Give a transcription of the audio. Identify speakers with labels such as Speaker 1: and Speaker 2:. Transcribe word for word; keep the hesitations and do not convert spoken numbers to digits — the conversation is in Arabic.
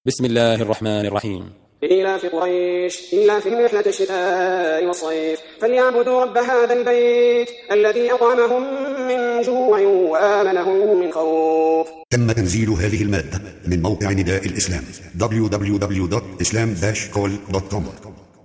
Speaker 1: بسم الله الرحمن الرحيم.
Speaker 2: إيلاف قريش إيلافهم رحلة الشتاء والصيف فليعبدوا رب هذا البيت الذي أطعمهم من جوع وآمنهم من خوف.
Speaker 3: تم تنزيل هذه المادة من موقع نداء الإسلام دبليو دبليو دبليو دوت إسلام داش كول دوت كوم.